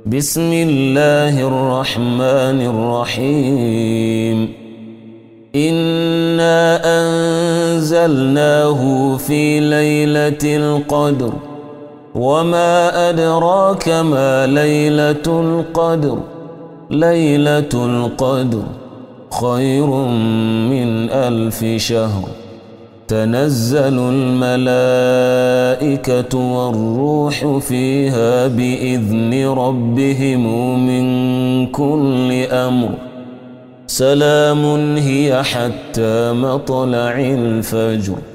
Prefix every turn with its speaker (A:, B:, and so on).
A: بسم الله الرحمن الرحيم إنا أنزلناه في ليلة القدر وما أدراك ما ليلة القدر ليلة القدر خير من 1000 شهر تنزل الملائكة والروح فيها بإذن ربهم من كل أمر سلام هي حتى مطلع الفجر.